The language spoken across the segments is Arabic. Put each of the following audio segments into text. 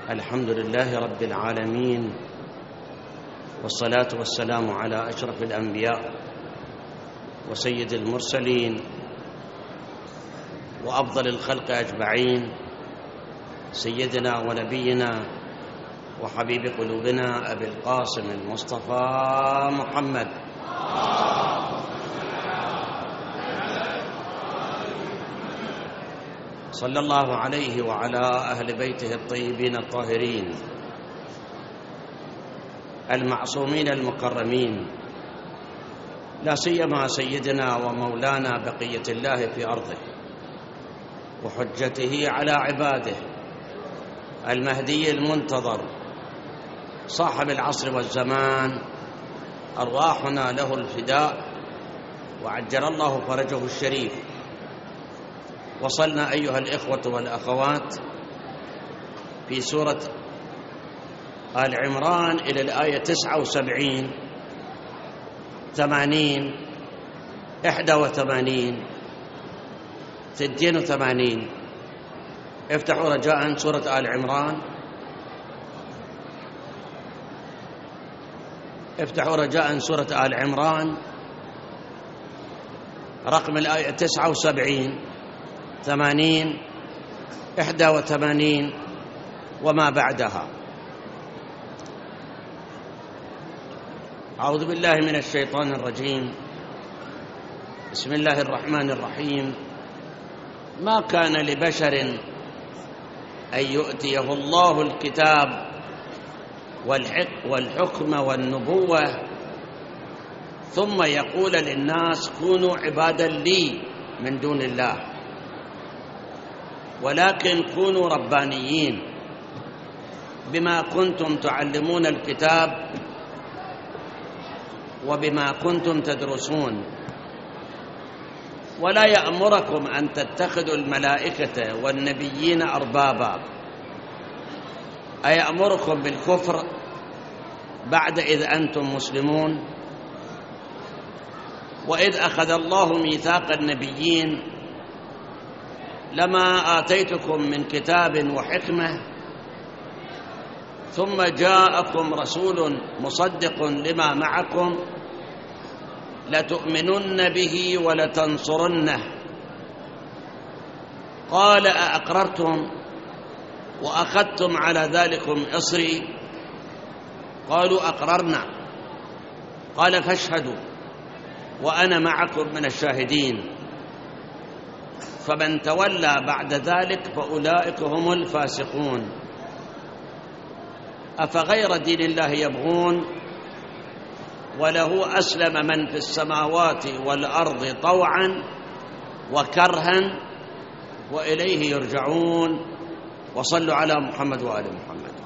الحمد لله رب العالمين، والصلاة والسلام على أشرف الأنبياء وسيد المرسلين وأفضل الخلق أجمعين، سيدنا ونبينا وحبيب قلوبنا أبي القاسم المصطفى محمد صلى الله عليه وعلى أهل بيته الطيبين الطاهرين المعصومين المكرمين، لا سيما سيدنا ومولانا بقية الله في أرضه وحجته على عباده المهدي المنتظر صاحب العصر والزمان، أرواحنا له الفداء وعجل الله فرجه الشريف. وصلنا أيها الإخوة والأخوات في سورة آل عمران إلى الآية 79 80 81 82. افتحوا رجاء سورة آل عمران، افتحوا رجاء سورة آل عمران رقم الآية 79 80 81 وما بعدها. أعوذ بالله من الشيطان الرجيم. بسم الله الرحمن الرحيم. ما كان لبشر أن يؤتيه الله الكتاب والحكم والنبوة ثم يقول للناس كونوا عبادا لي من دون الله، ولكن كونوا ربانيين بما كنتم تعلمون الكتاب وبما كنتم تدرسون، ولا يأمركم أن تتخذوا الملائكة والنبيين أربابا، أيأمركم بالكفر بعد إذ أنتم مسلمون؟ وإذ أخذ الله ميثاق النبيين لما آتيتكم من كتاب وحكمة ثم جاءكم رسول مصدق لما معكم لتؤمنن به ولتنصرنه، قال أأقررتم وأخذتم على ذلكم إصري؟ قالوا أقررنا، قال فاشهدوا وأنا معكم من الشاهدين، فمن تولى بعد ذلك فأولئك هم الفاسقون. أفغير دين الله يبغون وله أسلم من في السماوات والأرض طوعا وكرها وإليه يرجعون. وصلوا على محمد وآل محمد.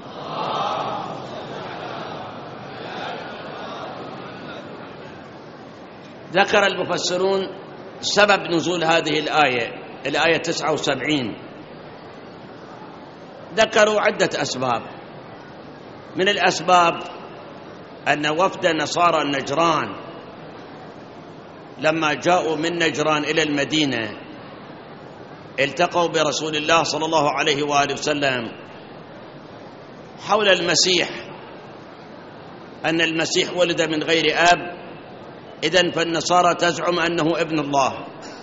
ذكر المفسرون سبب نزول هذه الآية 79. ذكروا عدة أسباب. من الأسباب أن وفد نصارى النجران لما جاءوا من نجران إلى المدينة التقوا برسول الله صلى الله عليه وآله وسلم حول المسيح، أن المسيح ولد من غير أب، إذن فالنصارى تزعم أنه ابن الله.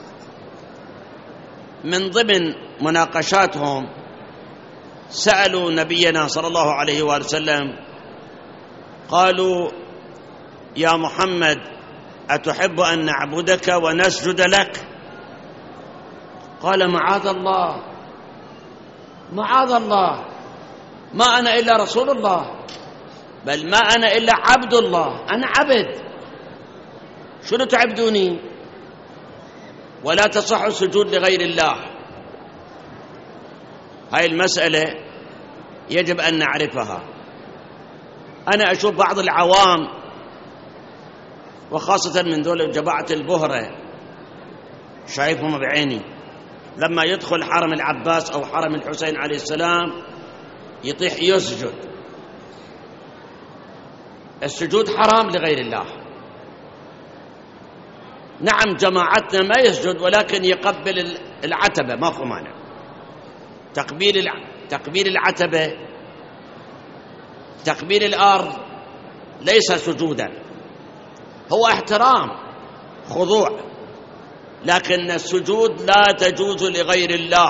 من ضمن مناقشاتهم سألوا نبينا صلى الله عليه وآله وسلم قالوا يا محمد أتحب أن نعبدك ونسجد لك؟ قال معاذ الله معاذ الله، ما أنا إلا رسول الله، بل ما أنا إلا عبد الله، أنا عبد، شنو تعبدوني؟ ولا تصح السجود لغير الله. هاي المسألة يجب أن نعرفها. أنا أشوف بعض العوام وخاصة من دول جماعة البهرة، شايفهم بعيني، لما يدخل حرم العباس أو حرم الحسين عليه السلام يطيح يسجد. السجود حرام لغير الله. نعم جماعتنا ما يسجد ولكن يقبل العتبة، ماكو مانع. تقبيل العتبة تقبيل الأرض ليس سجودا، هو احترام خضوع، لكن السجود لا تجوز لغير الله.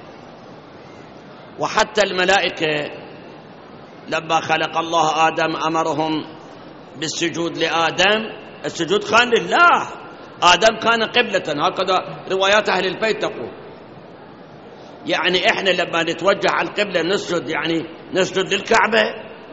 وحتى الملائكة لما خلق الله آدم أمرهم بالسجود لآدم، السجود كان لله، آدم كان قبلة، هكذا روايات أهل البيت تقول. يعني إحنا لما نتوجه على القبلة نسجد، يعني نسجد للكعبة؟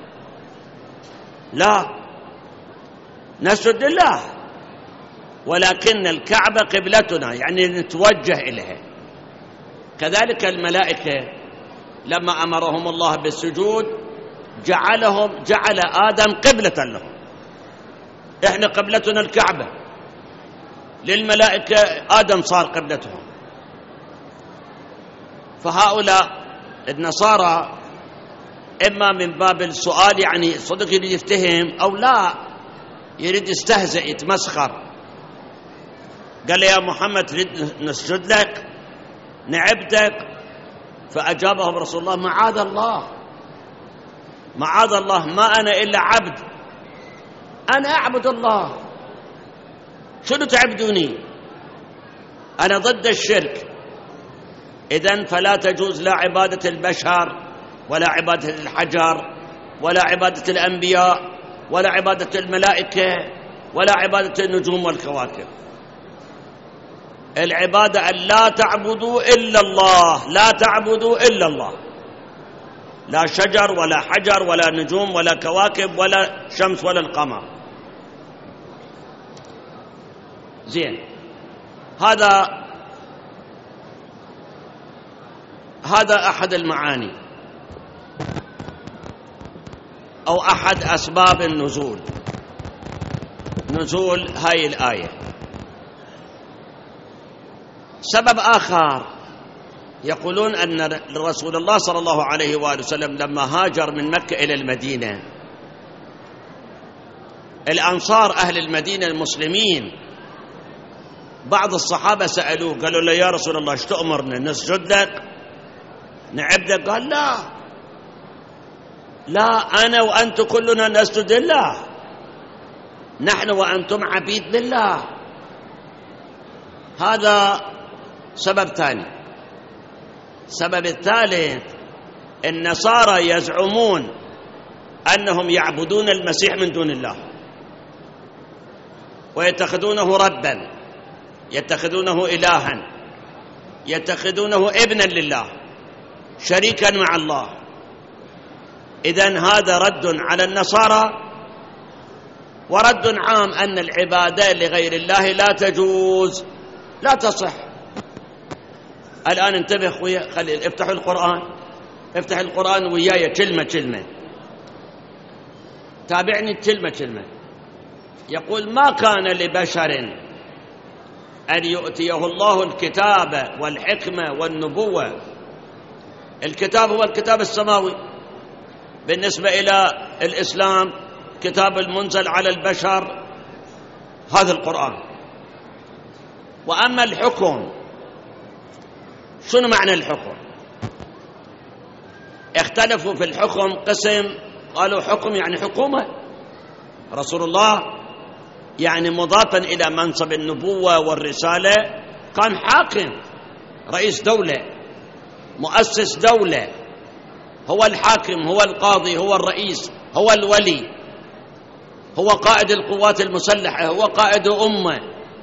لا، نسجد لله، ولكن الكعبة قبلتنا، يعني نتوجه إليها. كذلك الملائكة لما أمرهم الله بالسجود جعل آدم قبلة لهم. إحنا قبلتنا الكعبة، للملائكة آدم صار قبلتهم. فهؤلاء النصارى إما من باب السؤال، يعني صدق يريد يفتهم، أو لا يريد يستهزئ يتمسخر، قال يا محمد تريد نسجد لك نعبدك؟ فأجابهم رسول الله معاذ الله، معاذ الله، ما أنا إلا عبد، أنا أعبد الله، شنو تعبدوني؟ أنا ضد الشرك. إذن فلا تجوز لا عبادة البشر ولا عبادة الحجر ولا عبادة الأنبياء ولا عبادة الملائكة ولا عبادة النجوم والكواكب. العبادة أن لا تعبدوا إلا الله، لا تعبدوا إلا الله، لا شجر ولا حجر ولا نجوم ولا كواكب ولا شمس ولا القمر. زين، هذا أحد المعاني أو أحد أسباب نزول هاي الآية. سبب آخر يقولون أن رسول الله صلى الله عليه وآله وسلم لما هاجر من مكة إلى المدينة، الأنصار أهل المدينة المسلمين بعض الصحابة سألوه قالوا له يا رسول الله ايش تأمرنا، نسجد لك نعبدك؟ قال لا، أنا وأنتم كلنا نسجد لله، نحن وأنتم عبيد لله. هذا سبب ثاني. السبب الثالث، النصارى يزعمون أنهم يعبدون المسيح من دون الله ويتخذونه ربا، يتخذونه إلها، يتخذونه ابنا لله، شريكا مع الله. إذن هذا رد على النصارى، ورد عام أن العبادة لغير الله لا تجوز، لا تصح. الآن انتبه أخويا، خلي افتحوا القرآن، افتح القرآن وياي كلمة كلمة، تابعني كلمة كلمة. يقول ما كان لبشر أن يؤتيه الله الكتاب والحكمة والنبوة. الكتاب هو الكتاب السماوي بالنسبة إلى الإسلام، كتاب المنزل على البشر هذا القرآن. وأما الحكم، شنو معنى الحكم؟ اختلفوا في الحكم قسم، قالوا حكم يعني حكومة، رسول الله يعني مضافا إلى منصب النبوة والرسالة كان حاكم، رئيس دولة، مؤسس دولة، هو الحاكم، هو القاضي، هو الرئيس، هو الولي، هو قائد القوات المسلحة، هو قائد أمة.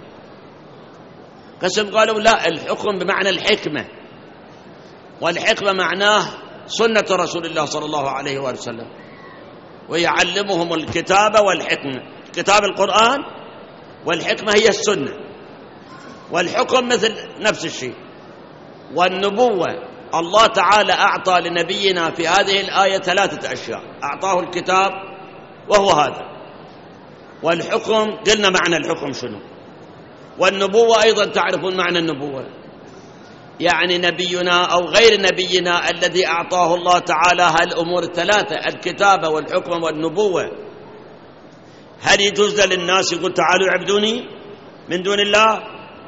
قسم قالوا لا، الحكم بمعنى الحكمة، والحكمة معناه سنة رسول الله صلى الله عليه وآله وسلم، ويعلمهم الكتاب والحكمة. كتاب القرآن، والحكمة هي السنة، والحكم مثل نفس الشيء. والنبوة الله تعالى أعطى لنبينا في هذه الآية 3 أشياء، أعطاه الكتاب وهو هذا، والحكم قلنا معنى الحكم شنو، والنبوة أيضا تعرفون معنى النبوة، يعني نبينا أو غير نبينا الذي أعطاه الله تعالى هالأمور الثلاثة، الكتاب والحكم والنبوة. هل يجوز للناس يقول تعالوا اعبدوني من دون الله؟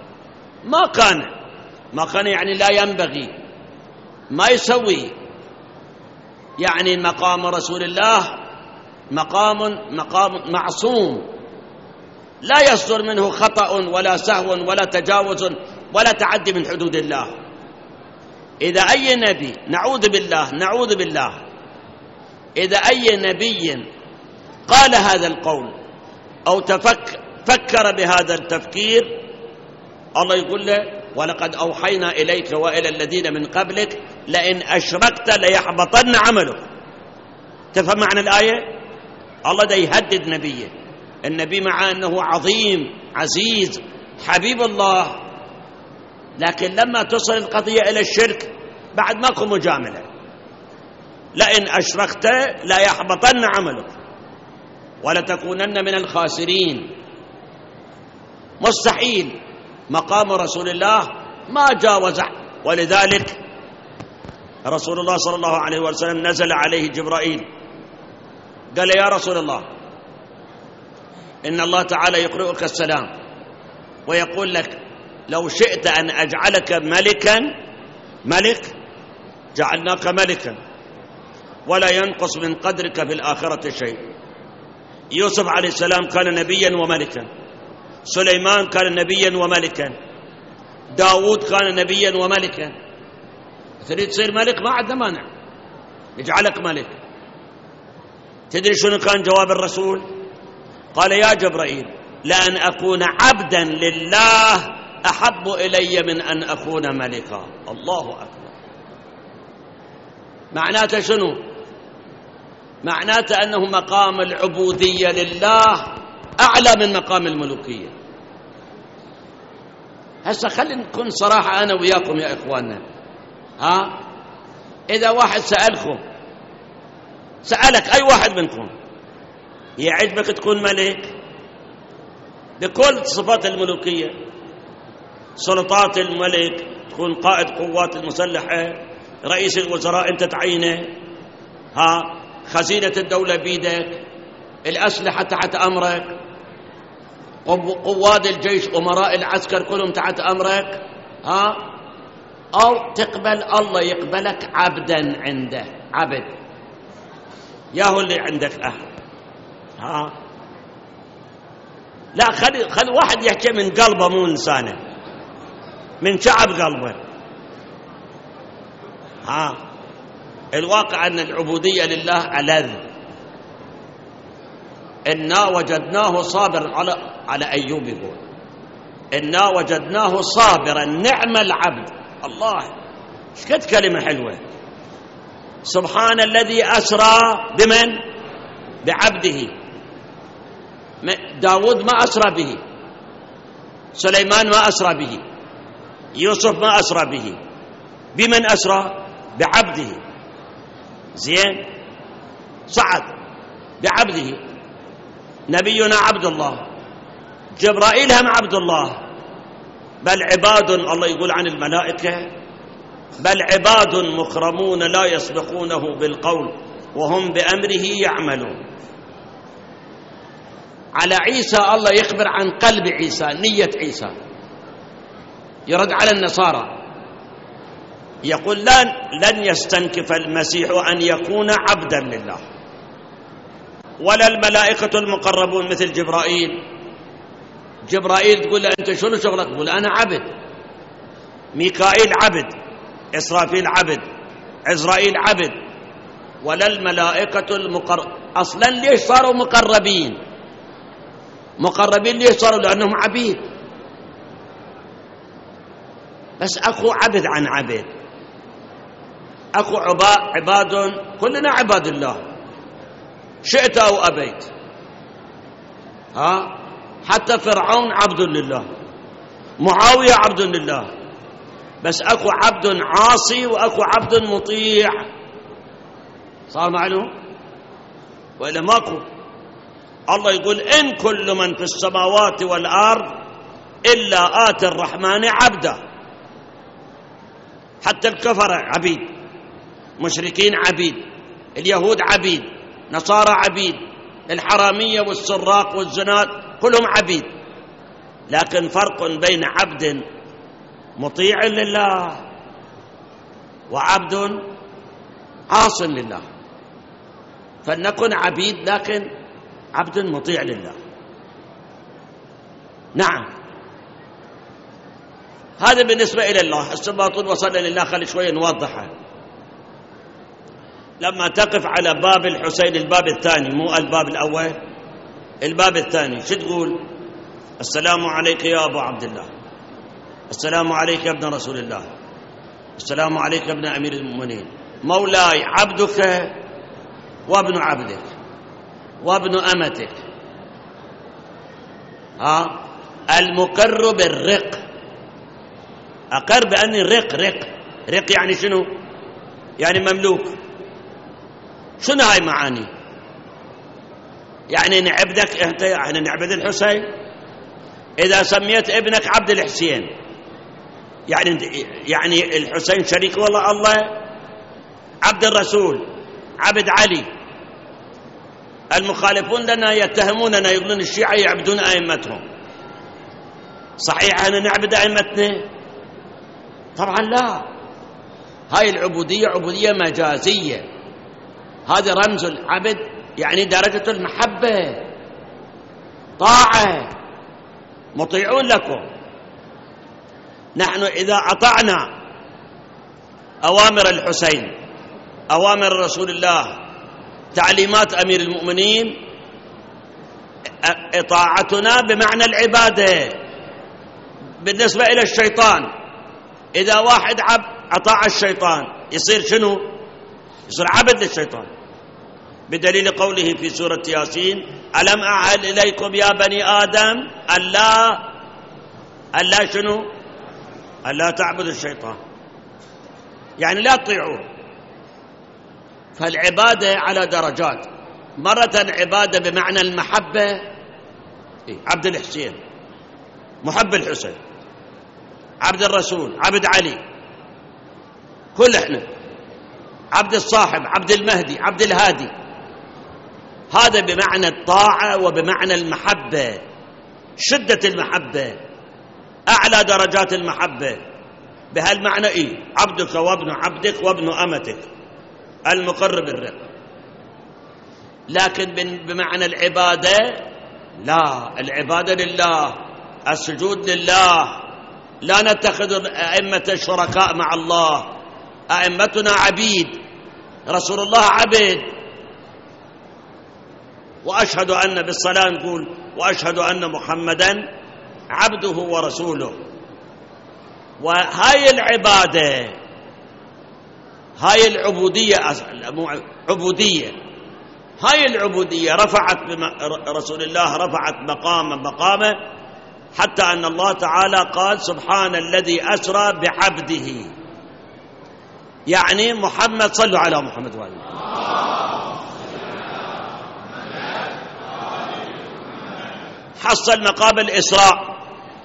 ما كان يعني لا ينبغي، ما يسوي. يعني مقام رسول الله مقام معصوم لا يصدر منه خطأ ولا سهو ولا تجاوز ولا تعدي من حدود الله. إذا أي نبي نعوذ بالله إذا أي نبي قال هذا القول أو فكر بهذا التفكير، الله يقول له: ولقد أوحينا إليك وإلى الذين من قبلك لئن أشركت ليحبطن عملك. تفهم معنى الآية؟ الله دا يهدد نبيه، النبي مع أنه عظيم عزيز حبيب الله، لكن لما تصل القضية إلى الشرك بعد ماكو مجاملة. لئن أشركت لا يحبطن عملك ولتكونن من الخاسرين. مستحيل. مقام رسول الله ما جاوز. ولذلك رسول الله صلى الله عليه وسلم نزل عليه جبرائيل قال: يا رسول الله، إن الله تعالى يقرئك السلام ويقول لك: لو شئت أن أجعلك ملك جعلناك ملكا ولا ينقص من قدرك في الآخرة شيء. يوسف عليه السلام كان نبيا وملكا، سليمان كان نبيا وملكا، داود كان نبيا وملكا. تريد تصير ملك ما عندنا مانع، يجعلك ملك. تدري شنو كان جواب الرسول؟ قال: يا جبرائيل، لأن أكون عبدا لله أحب إلي من أن أكون ملكا. الله أكبر. معناته شنو؟ معناته أنه مقام العبودية لله أعلى من مقام الملوكية. هسه خلينا نكون صراحة أنا وياكم يا إخواننا. إذا واحد سألك أي واحد منكم: يعجبك تكون ملك بكل صفات الملوكية، سلطات الملك، تكون قائد قوات المسلحة، رئيس الوزراء أنت تعينه، خزينة الدولة بيدك، الأسلحة تحت أمرك، قواد الجيش، أمراء العسكر كلهم تحت أمرك، أو تقبل الله يقبلك عبدا عنده، عبد ياهو اللي عندك أهل. لا، خلي واحد يحكي من قلبه مو لسانه، من شعب قلبه. الواقع أن العبودية لله ألذ. إنا وجدناه صابرا على أيوب يقول: إنا وجدناه صابرا نعم العبد. الله، شكد كلمة حلوة. سبحان الذي أسرى بمن؟ بعبده. داود ما أسرى به، سليمان ما أسرى به، يوسف ما أسرى به. بمن أسرى؟ بعبده. زين، صعد بعبده. نبينا عبد الله، جبرائيل هم عبد الله، بل عباد، الله يقول عن الملائكة: بل عباد مكرمون لا يسبقونه بالقول وهم بأمره يعملون. على عيسى الله يخبر عن قلب عيسى، نية عيسى. يرد على النصارى يقول: لن يستنكف المسيح أن يكون عبدا لله، ولا الملائكة المقربون مثل جبرائيل. جبرائيل تقول له: أنت شنو شغلك؟ يقول: أنا عبد. ميكائيل عبد، إسرافيل عبد، عزرائيل عبد. ولا الملائكة أصلا ليش صاروا مقربين؟ ليش صاروا؟ لأنهم عبيد. بس أكو عبد عن عبد، أكو عباد، كلنا عباد الله شئت أو أبيت. حتى فرعون عبد لله، معاوية عبد لله. بس أكو عبد عاصي وأكو عبد مطيع. صار معلوم وإلا ماكو؟ الله يقول: إن كل من في السماوات والأرض إلا آتي الرحمن عبدا. حتى الكفر عبيد، مشركين عبيد، اليهود عبيد، نصارى عبيد، الحرامية والسراق والزنات كلهم عبيد. لكن فرق بين عبد مطيع لله وعبد عاص لله. فلنكن عبيد لكن عبد مطيع لله. نعم، هذا بالنسبة إلى الله. السباطون وصلنا لله، خلي شوية نوضحها. لما تقف على باب الحسين، الباب الثاني مو الباب الأول، الباب الثاني، شو تقول؟ السلام عليك يا أبو عبد الله، السلام عليك يا ابن رسول الله، السلام عليك يا ابن أمير المؤمنين، مولاي عبدك وابن عبدك وابن أمتك، المقر بالرق. أقر بأني رق يعني شنو؟ يعني مملوك. شنو هاي معاني؟ يعني نعبدك أنت، يعني نعبد الحسين. إذا سميت ابنك عبد الحسين يعني الحسين شريك والله الله. عبد الرسول، عبد علي. المخالفون لنا يتهموننا، يقولون الشيعة يعبدون أئمتهم. صحيح أنا نعبد أئمتنا؟ طبعا لا، هاي العبودية عبودية مجازية. هذا رمز العبد، يعني درجة المحبة، طاعة، مطيعون لكم. نحن إذا أطعنا أوامر الحسين، أوامر رسول الله، تعليمات أمير المؤمنين، إطاعتنا بمعنى العبادة. بالنسبة إلى الشيطان، إذا واحد أطاع الشيطان يصير شنو؟ يصير عبد للشيطان، بدليل قوله في سورة ياسين: ألم أعهد إليكم يا بني آدم ألا شنو؟ ألا تعبدوا الشيطان، يعني لا تطيعوه. فالعبادة على درجات. مرة عبادة بمعنى المحبة، عبد الحسين، محب الحسين، عبد الرسول، عبد علي، كل احنا عبد الصاحب، عبد المهدي، عبد الهادي. هذا بمعنى الطاعة وبمعنى المحبة، شدة المحبة، أعلى درجات المحبة. بهالمعنى عبدك وابن عبدك وابن أمتك، المقر بالرق. لكن بمعنى العبادة لا، العبادة لله، السجود لله. لا نتخذ أئمة شركاء مع الله، أئمتنا عبيد، رسول الله عبد. وأشهد أن بالصلاة نقول: وأشهد أن محمدا عبده ورسوله. وهاي العبادة، هاي العبودية، عبودية، هاي العبودية رفعت رسول الله، رفعت مقامه، حتى أن الله تعالى قال: سبحان الذي أسرى بعبده. يعني محمد، صلوا على محمد وآله. حصل مقام الإسراء،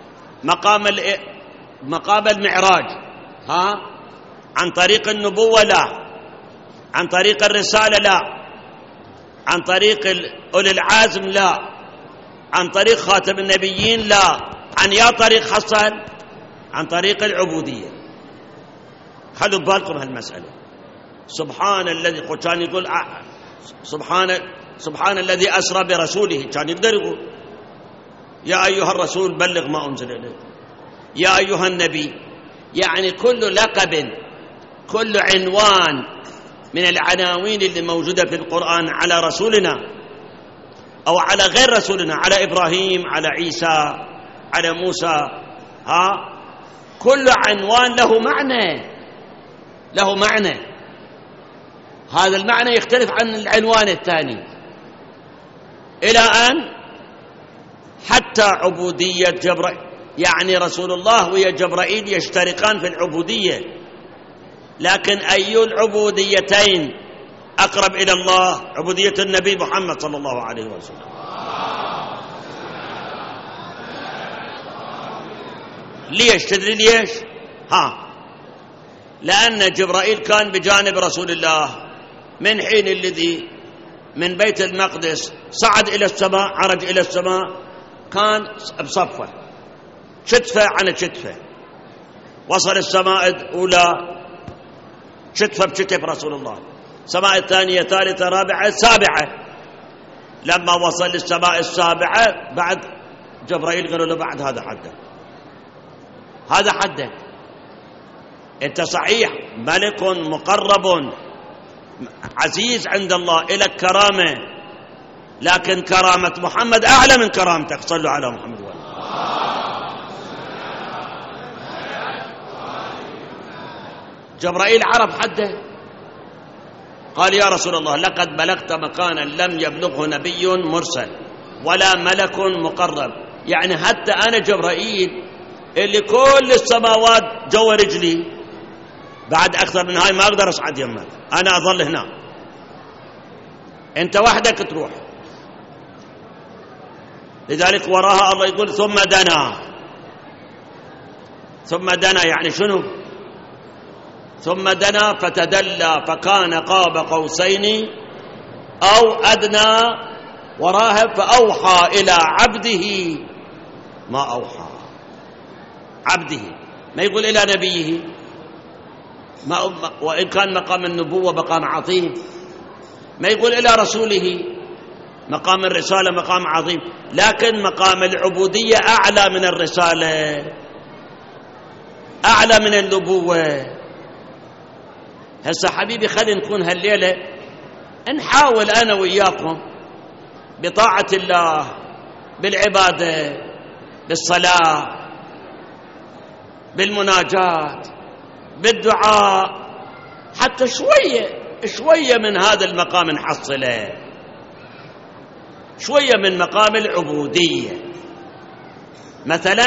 مقام المعراج، عن طريق النبوة لا، عن طريق الرسالة لا، عن طريق أولي العزم لا، عن طريق خاتم النبيين لا. عن يا طريق حصل؟ عن طريق العبودية. خلوا ببالكم هالمسألة. سبحان الذي، كان يقول سبحان الذي أسرى برسوله، كان يقدر يقول يا أيها الرسول بلغ ما أنزل إليك، يا أيها النبي. يعني كل لقب، كل عنوان من العناوين اللي موجودة في القرآن على رسولنا أو على غير رسولنا، على إبراهيم، على عيسى، على موسى، كل عنوان له معنى، له معنى. هذا المعنى يختلف عن العنوان الثاني، إلى أن حتى عبودية جبرائيل، يعني رسول الله ويا جبرائيل يشتركان في العبودية. لكن أي العبوديتين أقرب إلى الله؟ عبودية النبي محمد صلى الله عليه وسلم. ليش تدري ليش؟ لأن جبرائيل كان بجانب رسول الله من حين الذي من بيت المقدس صعد إلى السماء، عرج إلى السماء، كان بصفه، شتفة عن شتفة. وصل السماء الأولى شتفة بشتف رسول الله، السماء الثانية، ثالثة، رابعة، سابعة. لما وصل للسماء السابعة بعد جبرائيل قالوا له بعد هذا حدك، هذا حدك. أنت صحيح ملك مقرب عزيز عند الله، إلك كرامة، لكن كرامة محمد أعلى من كرامتك. صلوا على محمد وآله. جبرائيل عرف حده، قال يا رسول الله لقد بلغت مكانا لم يبلغه نبي مرسل ولا ملك مقرب. يعني حتى أنا جبرائيل اللي كل السماوات جوا رجلي، بعد أكثر من هاي ما أقدر أصعد يمك، أنا أظل هنا، أنت وحدك تروح. لذلك وراها الله يقول ثم دنا. ثم دنا يعني شنو؟ ثم دنا فتدلى فكان قاب قوسين أو أدنى. وراها فأوحى إلى عبده ما أوحى. عبده، ما يقول إلى نبيه، وإن كان مقام النبوة مقام عظيم، ما يقول إلى رسوله، مقام الرسالة مقام عظيم، لكن مقام العبودية أعلى من الرسالة، أعلى من النبوة. هسه حبيبي خلينا نكون هالليلة نحاول أنا وإياكم بطاعة الله، بالعبادة، بالصلاة، بالمناجاة، بالدعاء، حتى شوية من هذا المقام نحصله، شوية من مقام العبودية. مثلا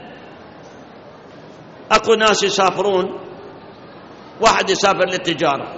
أكو ناس يسافرون، واحد يسافر للتجارة،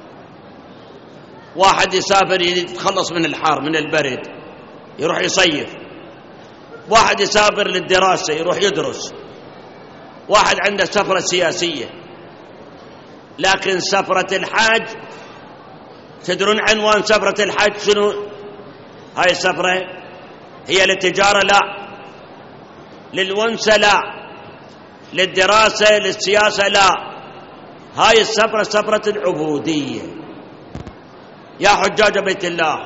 واحد يسافر يتخلص من الحار من البرد يروح يصيف، واحد يسافر للدراسة يروح يدرس، واحد عنده سفرة سياسية. لكن سفرة الحاج، تدرون عنوان سفرة الحاج شنو؟ هاي السفرة هي للتجارة؟ لا. للونسة؟ لا. للدراسة، للسياسة؟ لا. هاي السفرة سفرة العبودية. يا حجاج بيت الله،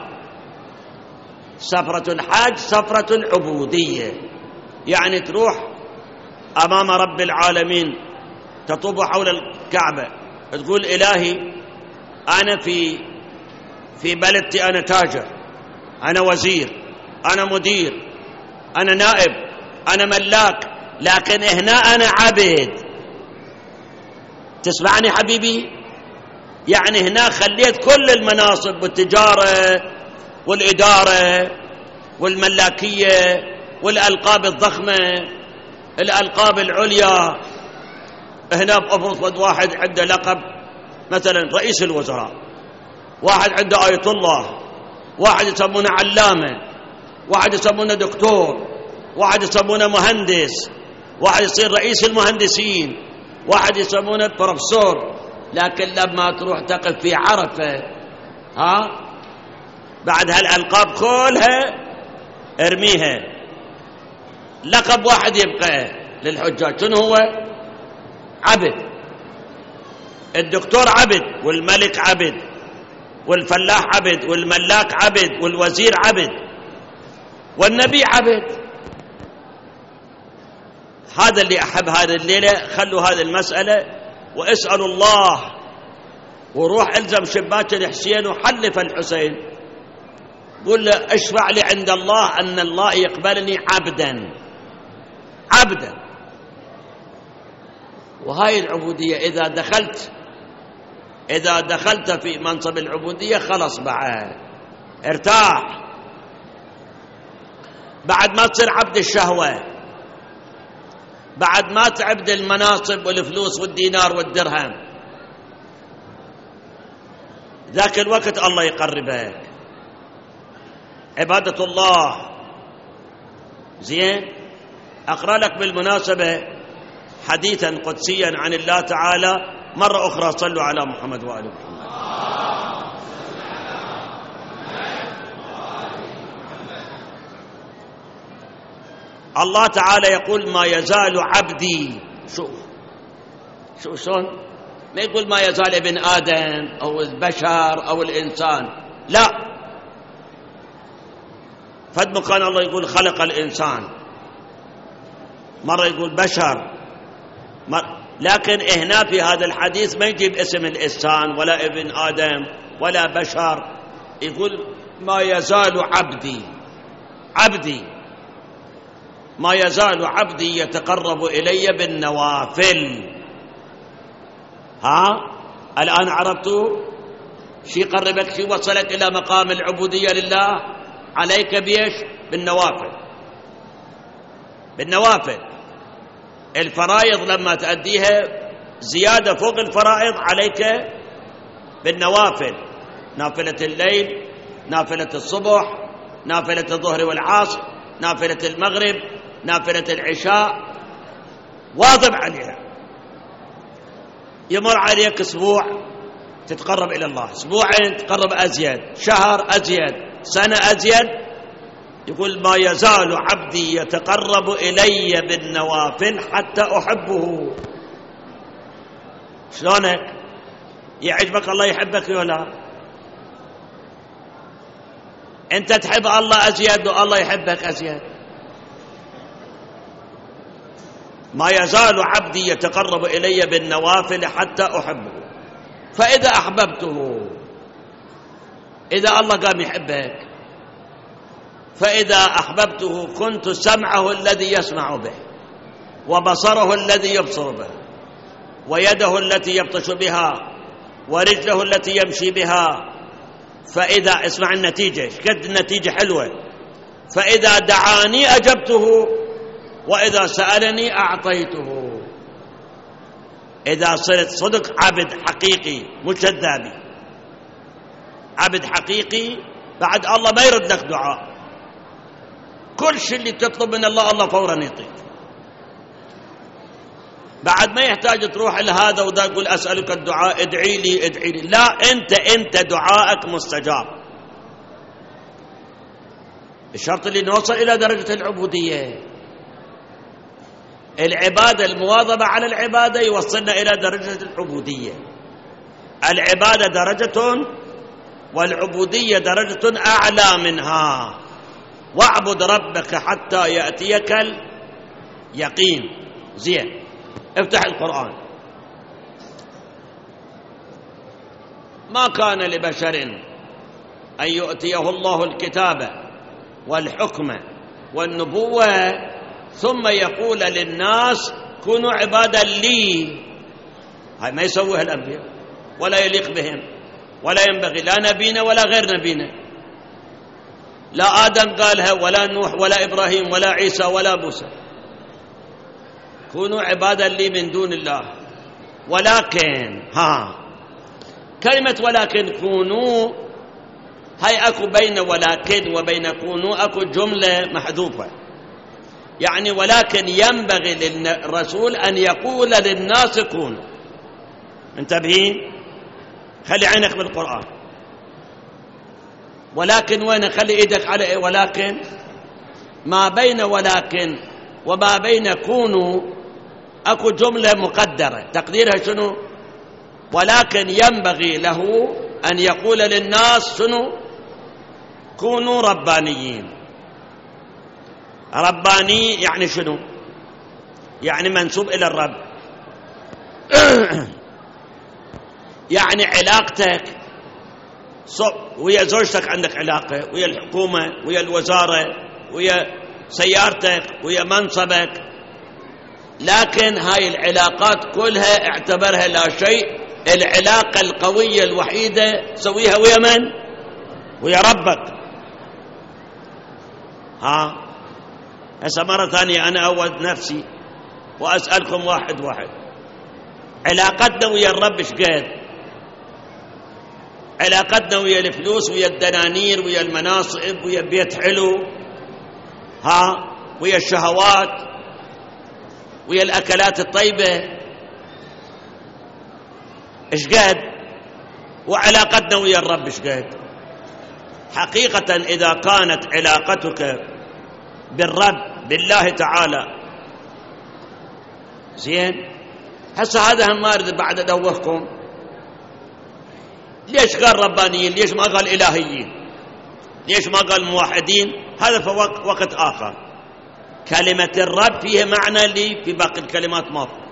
سفرة الحاج سفرة العبودية، يعني تروح أمام رب العالمين، تطوف حول الكعبة، تقول إلهي أنا في بلدتي، أنا تاجر، أنا وزير، أنا مدير، أنا نائب، أنا ملاك، لكن هنا أنا عبد. تسمعني حبيبي؟ يعني هنا خليت كل المناصب والتجارة والإدارة والملاكية والألقاب الضخمة، الألقاب العليا. هنا بأفرض واحد عنده لقب مثلا رئيس الوزراء، واحد عنده آية الله، واحد يسمونه علامة، واحد يسمونه دكتور، واحد يسمونه مهندس، واحد يصير رئيس المهندسين، واحد يسمونه بروفيسور. لكن لما تروح تقف في عرفة، بعد هالألقاب كلها ارميها، لقب واحد يبقى للحجاج، شنو هو؟ عبد. الدكتور عبد، والملك عبد، والفلاح عبد، والملاك عبد، والوزير عبد، والنبي عبد. هذا اللي أحب هذه الليلة. خلوا هذه المسألة واسألوا الله، وروح الزم شباك الحسين وحلف الحسين، قل له اشفع لي عند الله أن الله يقبلني عبدا عبدا. وهاي العبودية إذا دخلت في منصب العبودية خلص، بعد ارتاح، بعد ما تصير عبد الشهوة، بعد ما تعبد المناصب والفلوس والدينار والدرهم، ذاك الوقت الله يقربك. عبادة الله. زين، أقرأ لك بالمناسبة حديثا قدسيا عن الله تعالى مرة أخرى. صلوا على محمد وآل محمد. الله تعالى يقول ما يزال عبدي، شوف شلون ما يقول ما يزال ابن آدم أو البشر أو الإنسان، لا، فد مكان الله يقول خلق الإنسان، مرة يقول بشر، لكن هنا في هذا الحديث ما يجيب اسم الإنسان ولا ابن آدم ولا بشر، يقول ما يزال عبدي ما يزال عبدي يتقرب إلي بالنوافل. الآن عرفتوا شي قربك، شي وصلك إلى مقام العبودية لله؟ عليك بيش؟ بالنوافل. الفرائض لما تأديها زيادة فوق الفرائض عليك بالنوافل، نافلة الليل، نافلة الصبح، نافلة الظهر والعصر، نافلة المغرب، نافلة العشاء، واظب عليها. يمر عليك أسبوع تتقرب إلى الله، أسبوعين تقرب أزيد، شهر أزيد، سنة أزيد، يقول ما يزال عبدي يتقرب إلي بالنوافل حتى أحبه. شلونك؟ يعجبك الله يحبك ولا؟ أنت تحب الله أزيد والله يحبك أزيد. ما يزال عبدي يتقرب إلي بالنوافل حتى أحبه، فإذا أحببته، إذا الله قام يحبك، فإذا أحببته كنت سمعه الذي يسمع به، وبصره الذي يبصر به، ويده التي يبطش بها، ورجله التي يمشي بها. فإذا اسمع النتيجة، شكد النتيجة حلوة، فإذا دعاني أجبته، وإذا سألني أعطيته. إذا صرت صدق عبد حقيقي مش كذابي، عبد حقيقي، بعد الله ما يرد لك دعاء، كل شيء اللي تطلب من الله الله فورا يعطيك، بعد ما يحتاج تروح لهذا وذا تقول أسألك الدعاء ادعي لي، لا، أنت دعائك مستجاب. الشرط اللي نوصل إلى درجة العبودية، العبادة، المواظبة على العبادة يوصلنا إلى درجة العبودية. العبادة درجة والعبودية درجة أعلى منها. واعبد ربك حتى يأتيك اليقين. زين، افتح القرآن. ما كان لبشر أن يؤتيه الله الكتاب والحكم والنبوة ثم يقول للناس كونوا عبادا لي. هاي ما يسويها الأنبياء ولا يليق بهم ولا ينبغي، لا نبينا ولا غير نبينا، لا آدم قالها ولا نوح ولا إبراهيم ولا عيسى ولا موسى. كونوا عبادا لي من دون الله. ولكن كلمة ولكن كونوا، هاي أكو بين ولكن وبين كونوا أكو جملة محذوفة، يعني ولكن ينبغي للرسول أن يقول للناس كونوا. انتبهين، خلي عينك بالقرآن. ولكن وين؟ خلي ايدك على إيه؟ ولكن ما بين ولكن وما بين كونوا اكو جملة مقدرة، تقديرها شنو؟ ولكن ينبغي له أن يقول للناس شنو؟ كونوا ربانيين. رباني يعني شنو؟ يعني منسوب إلى الرب. يعني علاقتك ويا زوجتك، عندك علاقة ويا الحكومة ويا الوزارة ويا سيارتك ويا منصبك، لكن هاي العلاقات كلها اعتبرها لا شيء. العلاقة القوية الوحيدة سويها ويا من؟ ويا ربك. هسه مرة ثانية أنا أود نفسي وأسألكم واحد واحد، علاقتنا ويا الرب شقد؟ علاقتنا ويا الفلوس ويا الدنانير ويا المناصب ويا بيت حلو، ويا الشهوات ويا الأكلات الطيبة، شقد؟ وعلاقتنا ويا الرب شقد؟ حقيقة إذا كانت علاقتك بالرب بالله تعالى زين، هسه هذا هم ما أريد بعد أدوخكم. ليش قال ربانيين؟ ليش ما قال إلهيين؟ ليش ما قال موحدين؟ هذا في وقت آخر. كلمة الرب فيها معنى لي في باقي الكلمات ما في.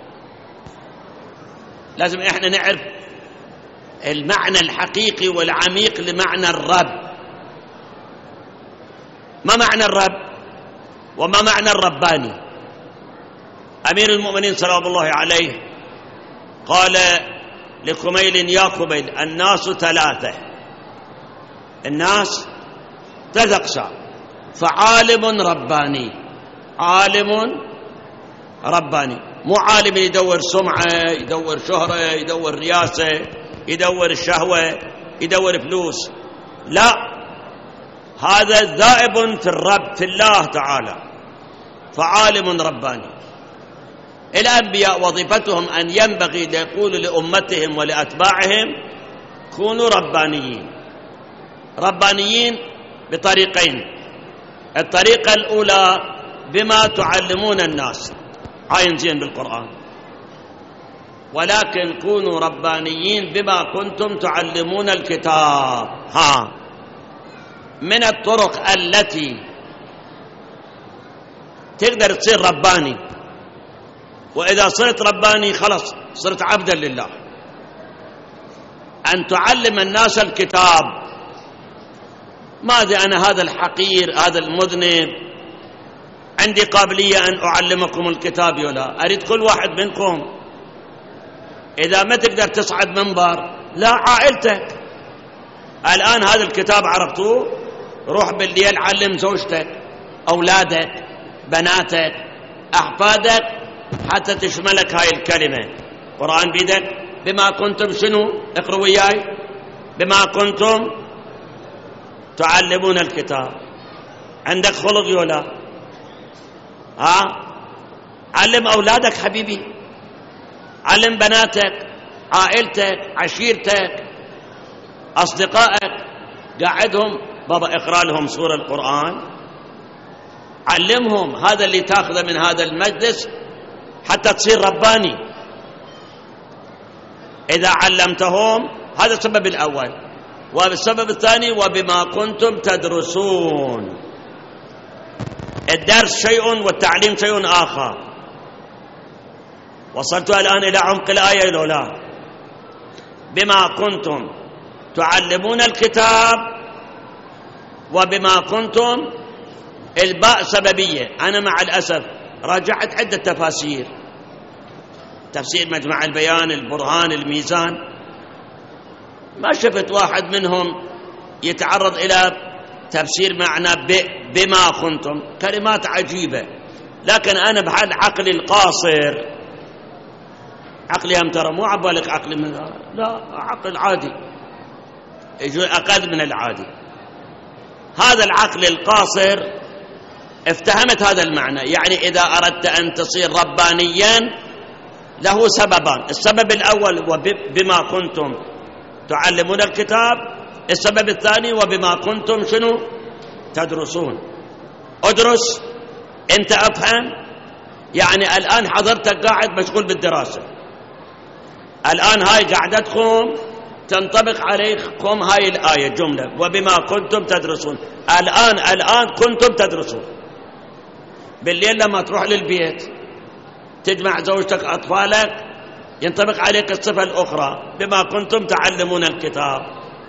لازم إحنا نعرف المعنى الحقيقي والعميق لمعنى الرب. ما معنى الرب وما معنى الرباني؟ أمير المؤمنين سلام الله عليه قال لكميل: يا كميل، الناس ثلاثة، الناس ثلاث أقسام، فعالم رباني، عالم رباني، مو عالم يدور سمعة، يدور شهرة، يدور رياسة، يدور الشهوة، يدور فلوس، لا، هذا ذائب في الرب، في الله تعالى، فعالم رباني. الأنبياء وظيفتهم أن ينبغي ليقولوا لأمتهم ولأتباعهم: كونوا ربانيين. ربانيين بطريقين: الطريقة الأولى بما تعلمون الناس، عاين زين بالقرآن، ولكن كونوا ربانيين بما كنتم تعلمون الكتاب. من الطرق التي تقدر تصير رباني، وإذا صرت رباني خلص صرت عبدا لله، أن تعلم الناس الكتاب. ماذا أنا هذا الحقير، هذا المذنب، عندي قابلية أن أعلمكم الكتاب ولا؟ أريد كل واحد منكم إذا ما تقدر تصعد منبر، لا، عائلتك الآن هذا الكتاب عرفتوه، روح بالليل علم زوجتك، أولادك، بناتك، أحفادك، حتى تشملك هاي الكلمة. قرآن بيدك، بما كنتم شنو؟ اقروا وياي: بما كنتم تعلمون الكتاب. عندك خلق يولا؟ علم أولادك حبيبي، علم بناتك، عائلتك، عشيرتك، أصدقائك، قاعدهم بابا اقرأ لهم سورة القرآن، علمهم. هذا اللي تاخذه من هذا المجلس حتى تصير رباني. إذا علمتهم، هذا السبب الأول. والسبب الثاني: وبما كنتم تدرسون. الدرس شيء والتعليم شيء آخر. وصلت الآن إلى عمق الآية لو لا؟ بما كنتم تعلمون الكتاب، وبما كنتم، الباء سببية. أنا مع الأسف راجعت عدة تفاسير، تفسير مجمع البيان، البرهان، الميزان، ما شفت واحد منهم يتعرض إلى تفسير معنى بما كنتم. كلمات عجيبة، لكن أنا بحال عقلي القاصر، عقلي هم ترى مو عبالك عقلي من لا، عقل عادي أقل من العادي. هذا العقل القاصر افتهمت هذا المعنى. يعني إذا أردت أن تصير ربانيا له سببان: السبب الأول وبما كنتم تعلمون الكتاب، السبب الثاني وبما كنتم شنو؟ تدرسون. ادرس، انت افهم. يعني الآن حضرتك قاعد مشغول بالدراسة، الآن هاي قاعدتكم تنطبق عليكم هاي الآية جملة: وبما كنتم تدرسون. الآن كنتم تدرسون. بالليل لما تروح للبيت تجمع زوجتك أطفالك، ينطبق عليك الصفة الأخرى: بما كنتم تعلمون الكتاب.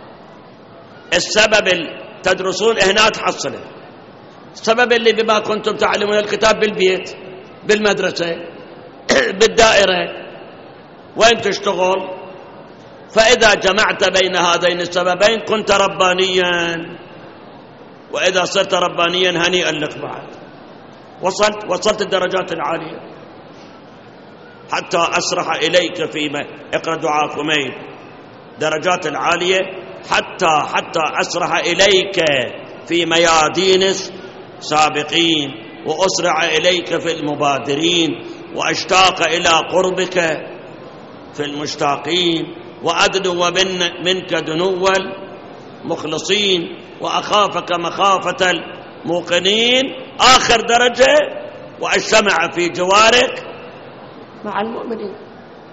السبب تدرسون هنا تحصله. السبب اللي بما كنتم تعلمون الكتاب بالبيت، بالمدرسة، بالدائرة، وين تشتغل. فإذا جمعت بين هذين السببين كنت ربانيا، وإذا صرت ربانيا هنيئا لك بعد. وصلت الدرجات العالية. حتى أسرح إليك فيما اقرأ دعاء كميل، درجات العالية. حتى أسرح إليك في ميادين سابقين، وأسرع إليك في المبادرين، وأشتاق إلى قربك في المشتاقين، وأدنو منك دنو المخلصين، وأخافك مخافة الموقنين. آخر درجة: وأجتمع في جوارك مع المؤمنين.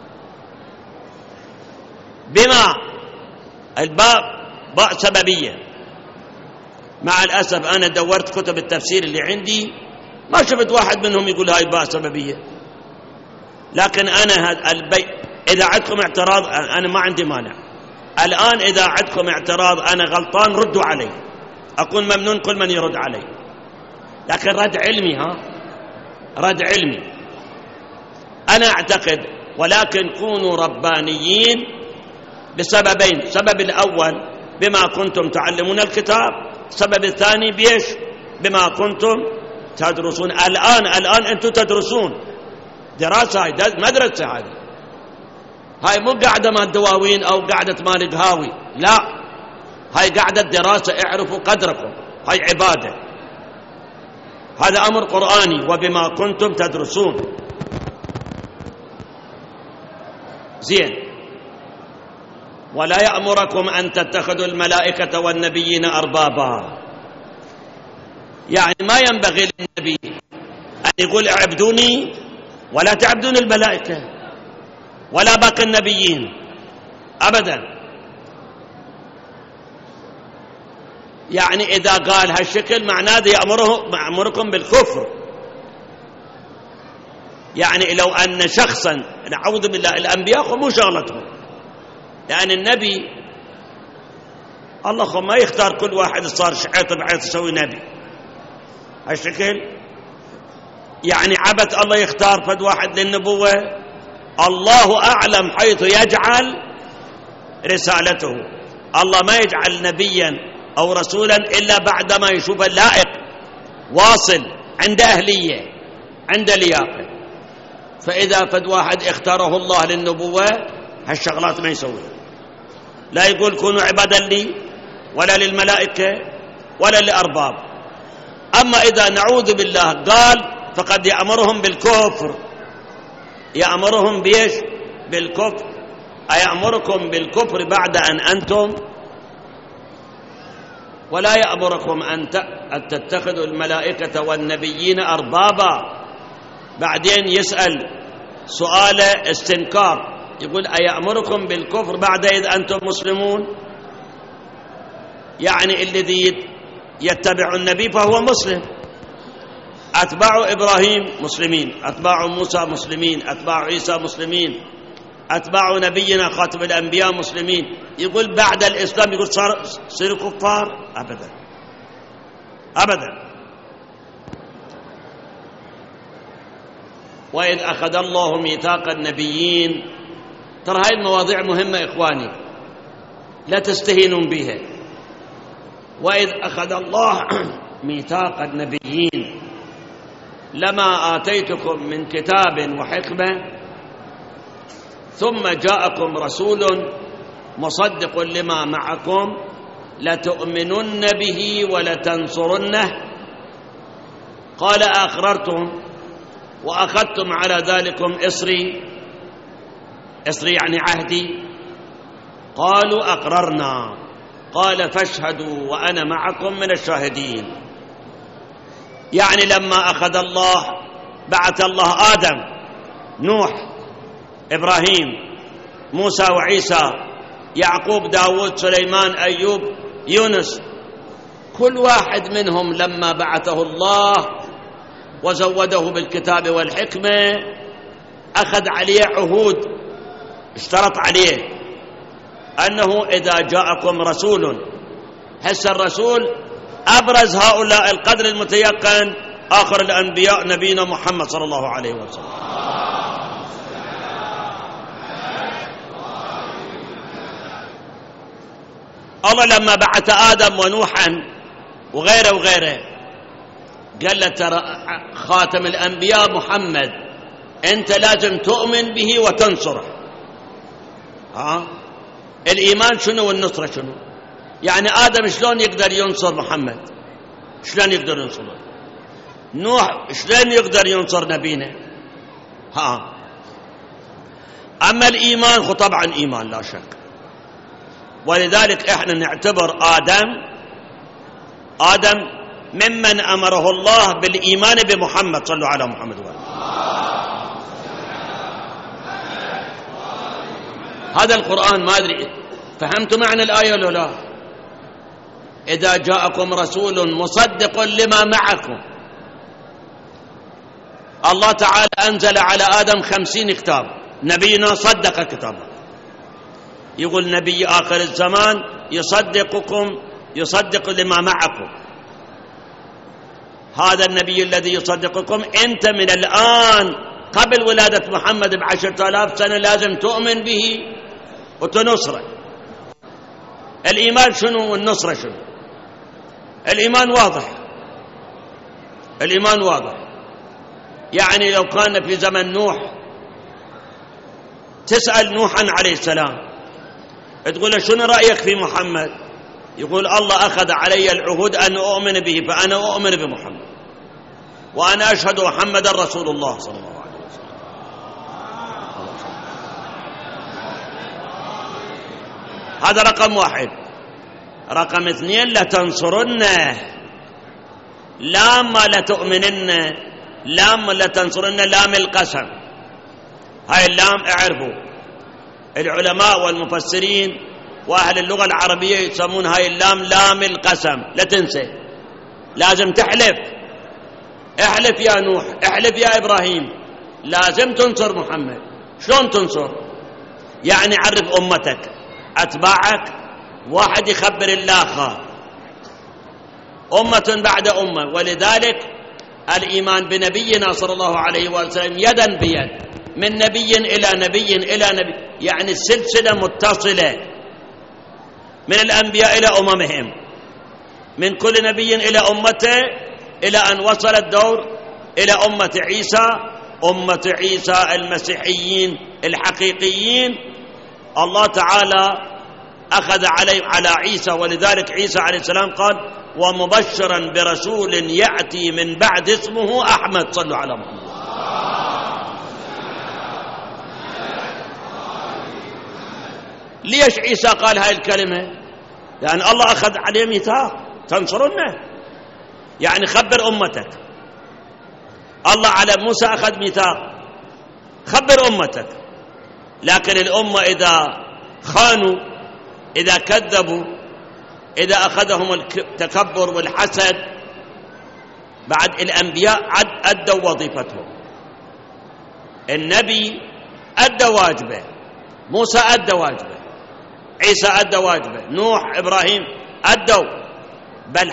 بما باء سببية. مع الأسف أنا دورت كتب التفسير اللي عندي ما شفت واحد منهم يقول هاي باء سببية. لكن أنا إذا عندكم اعتراض أنا ما عندي مانع. الآن إذا عندكم اعتراض أنا غلطان ردوا علي، أكون ممنون كل من يرد علي، لكن رد علمي، رد علمي. أنا أعتقد ولكن كونوا ربانيين بسببين: السبب الأول بما كنتم تعلمون الكتاب، السبب الثاني بيش؟ بما كنتم تدرسون. الآن أنتم تدرسون، دراسة، هاي مدرسة، هاي مو قاعدة مال دواوين أو قاعدة مال قهاوي، لا، هاي قاعدة دراسة. اعرفوا قدركم، هاي عبادة، هذا أمر قرآني. وبما كنتم تدرسون. زين. ولا يأمركم أن تتخذوا الملائكة والنبيين أربابا. يعني ما ينبغي للنبي أن يقول اعبدوني ولا تعبدون الملائكة ولا باقي النبيين أبدا. يعني إذا قال هالشكل معناه يأمركم بالكفر. يعني لو أن شخصا، نعوذ بالله، الأنبياء مو شغلتهم، لأن النبي الله ما يختار كل واحد صار شحيط بعيط يسوي نبي هالشكل. يعني عبث الله يختار فد واحد للنبوة. الله أعلم حيث يجعل رسالته. الله ما يجعل نبيا أو رسولا إلا بعدما يشوف اللائق واصل عند أهلية عند لياقة. فإذا فد واحد اختاره الله للنبوة هالشغلات ما يسوي، لا يقول كونوا عبادا لي ولا للملائكة ولا لأرباب. أما إذا نعوذ بالله قال فقد يأمرهم بالكفر. يأمرهم بيش؟ بالكفر. أيأمركم بالكفر بعد أن أنتم؟ ولا يأمركم أن تتخذوا الملائكة والنبيين أربابا. بعدين يسأل سؤال استنكار، يقول أيأمركم بالكفر بعد إذ أنتم مسلمون؟ يعني الذي يتبع النبي فهو مسلم، أتباع إبراهيم مسلمين، أتباع موسى مسلمين، أتباع عيسى مسلمين، أتباع نبينا خاتم الأنبياء مسلمين. يقول بعد الإسلام يقول صيروا كفار؟ أبدا أبدا. وإذ أخذ الله ميثاق النبيين. ترى هاي المواضيع مهمة إخواني، لا تستهينون بها. وإذ أخذ الله ميثاق النبيين لما آتيتكم من كتاب وحكمة ثم جاءكم رسول مصدق لما معكم لتؤمنن به ولتنصرنه قال أقررتم وأخذتم على ذلكم إصري يعني عهدي؟ قالوا أقررنا. قال فاشهدوا وأنا معكم من الشاهدين. يعني لما أخذ الله بعث الله آدم، نوح، إبراهيم، موسى وعيسى، يعقوب، داود، سليمان، أيوب، يونس، كل واحد منهم لما بعثه الله وزوده بالكتاب والحكمة أخذ عليه عهود، اشترط عليه أنه إذا جاءكم رسول، حس الرسول أبرز هؤلاء القدر المتيقن آخر الأنبياء نبينا محمد صلى الله عليه وسلم. الله لما بعث آدم ونوحا وغيره قال له ترى خاتم الأنبياء محمد أنت لازم تؤمن به وتنصره. الإيمان شنو والنصرة شنو؟ يعني آدم شلون يقدر ينصر محمد؟ شلون يقدر ينصره؟ نوح شلون يقدر ينصر نبينا؟ أما الإيمان فطبعا إيمان لا شك. ولذلك احنا نعتبر آدم ممن أمره الله بالإيمان بمحمد. صلوا على محمد وآله. هذا القرآن ما أدري فهمتوا معنى الآية ولا لا؟ إذا جاءكم رسول مصدق لما معكم، الله تعالى أنزل على آدم 50 كتاب، نبينا صدق كتابه، يقول نبي آخر الزمان يصدق لما معكم. هذا النبي الذي يصدقكم أنت من الآن قبل ولادة محمد ب10,000 سنة لازم تؤمن به وتنصره. الإيمان شنو والنصرة شنو؟ الإيمان واضح. يعني لو كان في زمن نوح تسأل نوحا عليه السلام تقول له شنو رأيك في محمد؟ يقول الله أخذ علي العهود أن أؤمن به، فأنا أؤمن بمحمد وأنا أشهد محمد رسول الله صلى الله عليه وسلم. هذا رقم 1. رقم 2 لتنصرنه، لام ما لتؤمنن، لام لتنصرن لام القسم. هاي اللام اعرفوا العلماء والمفسرين وأهل اللغة العربية يسمون هاي اللام لام القسم، لا تنسى، لازم تحلف. احلف يا نوح، احلف يا إبراهيم، لازم تنصر محمد. شلون تنصر؟ يعني عرف أمتك أتباعك، واحد يخبر الآخر، أمة بعد أمة. ولذلك الإيمان بنبينا صلى الله عليه وسلم يدا بيد، من نبي إلى نبي إلى نبي، يعني السلسلة متصلة من الأنبياء إلى أممهم، من كل نبي إلى أمته، إلى أن وصل الدور إلى أمة عيسى المسيحيين الحقيقيين. الله تعالى أخذ على عيسى، ولذلك عيسى عليه السلام قال ومبشرا برسول يأتي من بعد اسمه أحمد. صلوا على محمد. ليش عيسى قال هاي الكلمة؟ لأن الله أخذ عليه ميثاق تنصرنه، يعني خبر أمتك. الله على موسى أخذ ميثاق خبر أمتك، لكن الأمة إذا خانوا، إذا كذبوا، إذا أخذهم التكبر والحسد، بعد الأنبياء أدوا وظيفتهم. النبي أدى واجبه، موسى أدى واجبه، عيسى أدى واجبه، نوح، إبراهيم أدوا. بل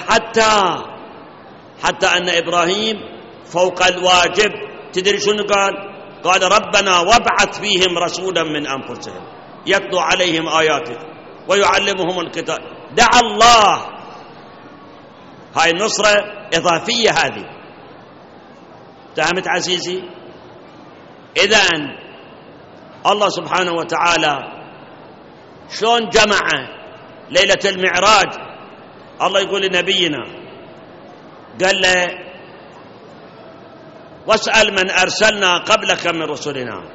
حتى أن إبراهيم فوق الواجب تدري شنو قال ربنا وابعث فيهم رسولا من أنفسهم يتلو عليهم آياتك ويعلمهم الكتاب. دعا الله. هاي النصرة إضافية هذه. فهمت عزيزي؟ إذن الله سبحانه وتعالى شلون جمع ليلة المعراج؟ الله يقول لنبينا، قال له واسأل من أرسلنا قبلك من رسلنا.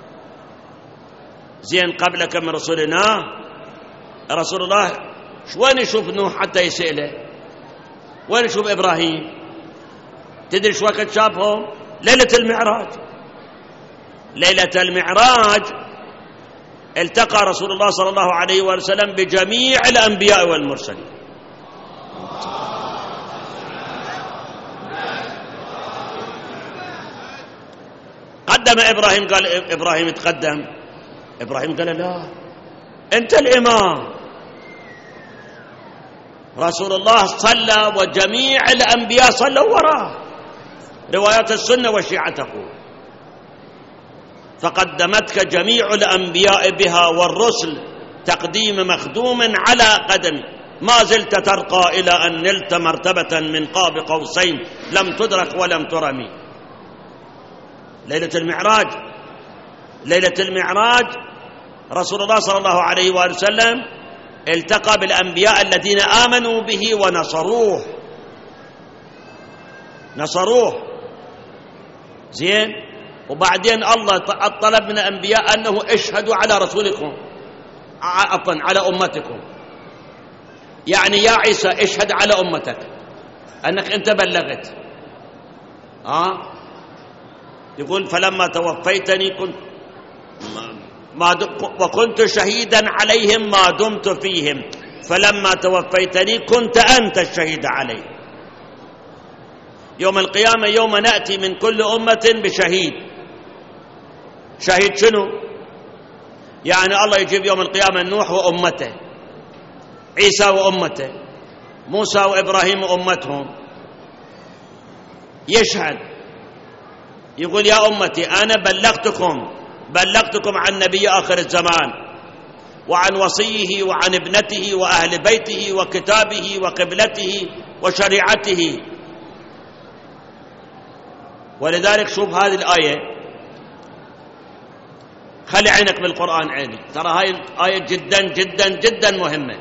زين، قبلك من رسلنا رسول الله وين يشوف نوح حتى يسأله؟ وين يشوف إبراهيم؟ تدري شو وقت شافهم؟ ليلة المعراج. ليلة المعراج التقى رسول الله صلى الله عليه وسلم بجميع الأنبياء والمرسلين. قدم إبراهيم، قال إبراهيم تقدم. إبراهيم قال لا، أنت الإمام. رسول الله صلى وجميع الأنبياء صلوا وراه، روايات السنة والشيعة تقول فقدمتك جميع الأنبياء بها والرسل تقديم مخدوم على قدمي، ما زلت ترقى إلى أن نلت مرتبة من قاب قوسين لم تدرك ولم ترمي. ليلة المعراج، ليلة المعراج رسول الله صلى الله عليه وسلم التقى بالأنبياء الذين آمنوا به ونصروه. زين، وبعدين الله طلب من الأنبياء أنه اشهدوا على رسولكم، عفوا على أمتكم. يعني يا عيسى اشهد على أمتك أنك أنت بلغت. يقول فلما توفيتني وكنت شهيدا عليهم ما دمت فيهم فلما توفيتني كنت أنت الشهيد عليهم. يوم القيامة يوم نأتي من كل أمة بشهيد. شهيد شنو؟ يعني الله يجيب يوم القيامة نوح وأمته، عيسى وأمته، موسى وإبراهيم وأمتهم، يشهد يقول يا أمتي أنا بلغتكم عن نبي آخر الزمان وعن وصيه وعن ابنته وأهل بيته وكتابه وقبلته وشريعته. ولذلك شوف هذه الآية، خلي عينك بالقرآن عيني، ترى هاي الآية جدا جدا جدا مهمة.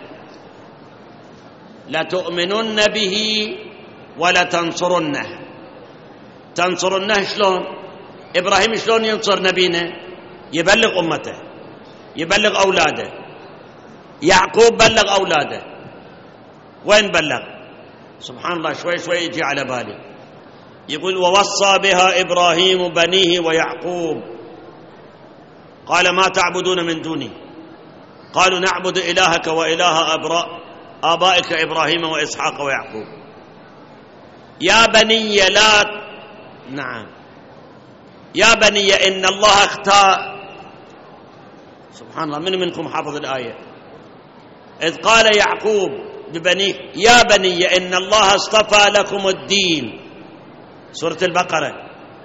لتؤمنن به ولتنصرنه. تنصرنه شلون؟ إبراهيم شلون ينصر نبينا؟ يبلغ أمته، يبلغ أولاده. يعقوب بلغ أولاده، وين بلغ؟ سبحان الله، شوي شوي يجي على بالي، يقول ووصى بها إبراهيم بنيه ويعقوب قال ما تعبدون من دوني قالوا نعبد إلهك وإله آبائك إبراهيم وإسحاق ويعقوب. يا بني لا، نعم، يا بني إن الله اختار. سبحان الله، من منكم حافظ الآية؟ إذ قال يعقوب ببنيه يا بني إن الله اصطفى لكم الدين، سورة البقرة.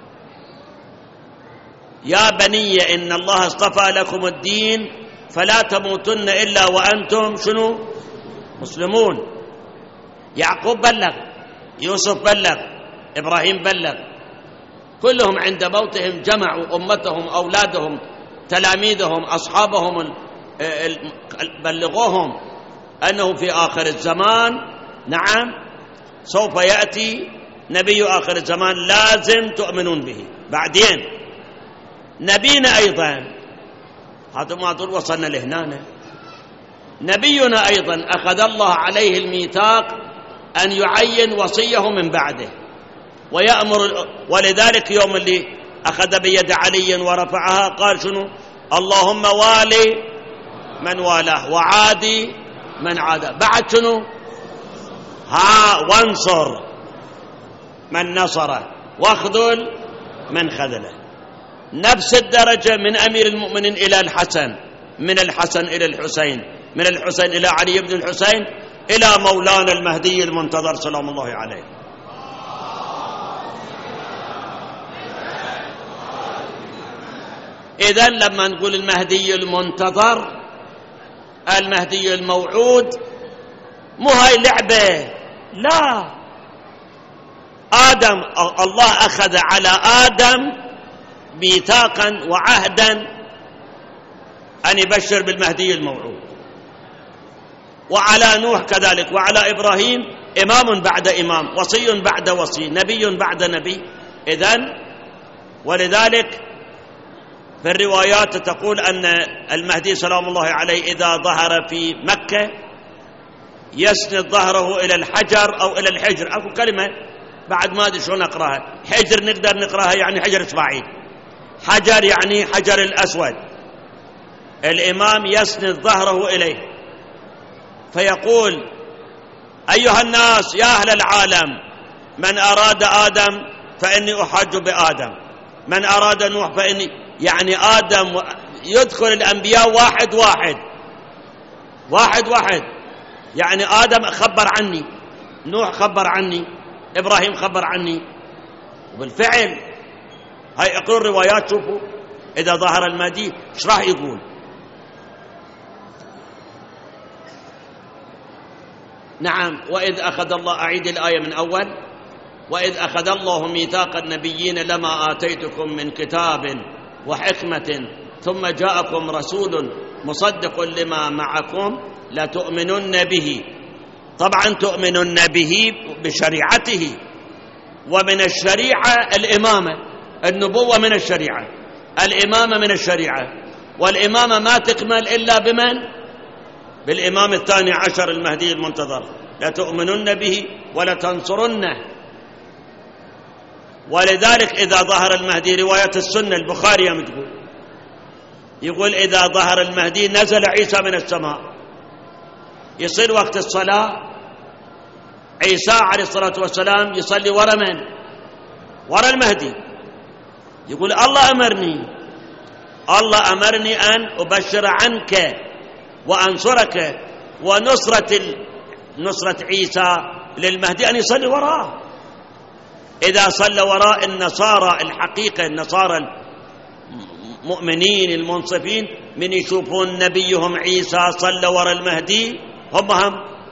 يا بني إن الله اصطفى لكم الدين فلا تموتن إلا وأنتم شنو؟ مسلمون. يعقوب بلغ، يوسف بلغ، إبراهيم بلغ، كلهم عند موتهم جمعوا أمتهم، أولادهم، تلاميذهم، أصحابهم، بلغوهم أنه في آخر الزمان نعم سوف يأتي نبي آخر الزمان لازم تؤمنون به. بعدين نبينا أيضا، هذا ما أقول وصلنا لهنا، نبينا أيضا أخذ الله عليه الميثاق أن يعين وصيه من بعده ويأمر. ولذلك يوم اللي أخذ بيد علي ورفعها قال شنو؟ اللهم والي من والاه وعادي من عاده. بعد شنو؟ وانصر من نصره واخذل من خذله. نفس الدرجة من أمير المؤمنين إلى الحسن، من الحسن إلى الحسين، من الحسين إلى علي بن الحسين، إلى مولانا المهدي المنتظر سلام الله عليه. إذن لما نقول المهدي المنتظر، المهدي الموعود، مو هاي لعبة، لا. آدم، الله أخذ على آدم ميثاقا وعهدا أن يبشر بالمهدي الموعود، وعلى نوح كذلك، وعلى إبراهيم إمام بعد إمام، وصي بعد وصي، نبي بعد نبي. إذن ولذلك في الروايات تقول أن المهدي سلام الله عليه إذا ظهر في مكة يسند ظهره إلى الحجر أو إلى الحجر. أكو كلمة بعد ما أدري شلون أقرأها، حجر نقدر نقرأها يعني حجر إسماعيل، حجر يعني حجر الأسود. الإمام يسند ظهره إليه فيقول أيها الناس يا أهل العالم، من أراد آدم فإني أحج بآدم، من أراد نوح فإني، يعني آدم يدخل الأنبياء واحد واحد واحد واحد، يعني آدم خبر عني، نوح خبر عني، إبراهيم خبر عني. وبالفعل هاي اقروا الروايات، شوفوا إذا ظهر المهدي ايش راح يقول. نعم، وإذ أخذ الله، أعيد الآية من أول، وإذ أخذ الله ميثاق النبيين لما آتيتكم من كتاب وحكمة ثم جاءكم رسول مصدق لما معكم لتؤمنن به. طبعا تؤمنن به بشريعته، ومن الشريعة الإمامة، النبوة من الشريعة، الإمامة من الشريعة، والإمامة ما تكمل إلا بمن؟ بالإمام الثاني عشر المهدي المنتظر. لتؤمنن به ولتنصرنه. ولذلك إذا ظهر المهدي، رواية السنة البخاري تقول يقول إذا ظهر المهدي نزل عيسى من السماء، يصير وقت الصلاة عيسى عليه الصلاة والسلام يصلي ورا من؟ ورا المهدي. يقول الله أمرني أن أبشر عنك وأنصرك، ونصرة عيسى للمهدي أن يصلي وراه. إذا صلى وراء النصارى الحقيقة، النصارى المؤمنين المنصفين، من يشوفون نبيهم عيسى صلى وراء المهدي هم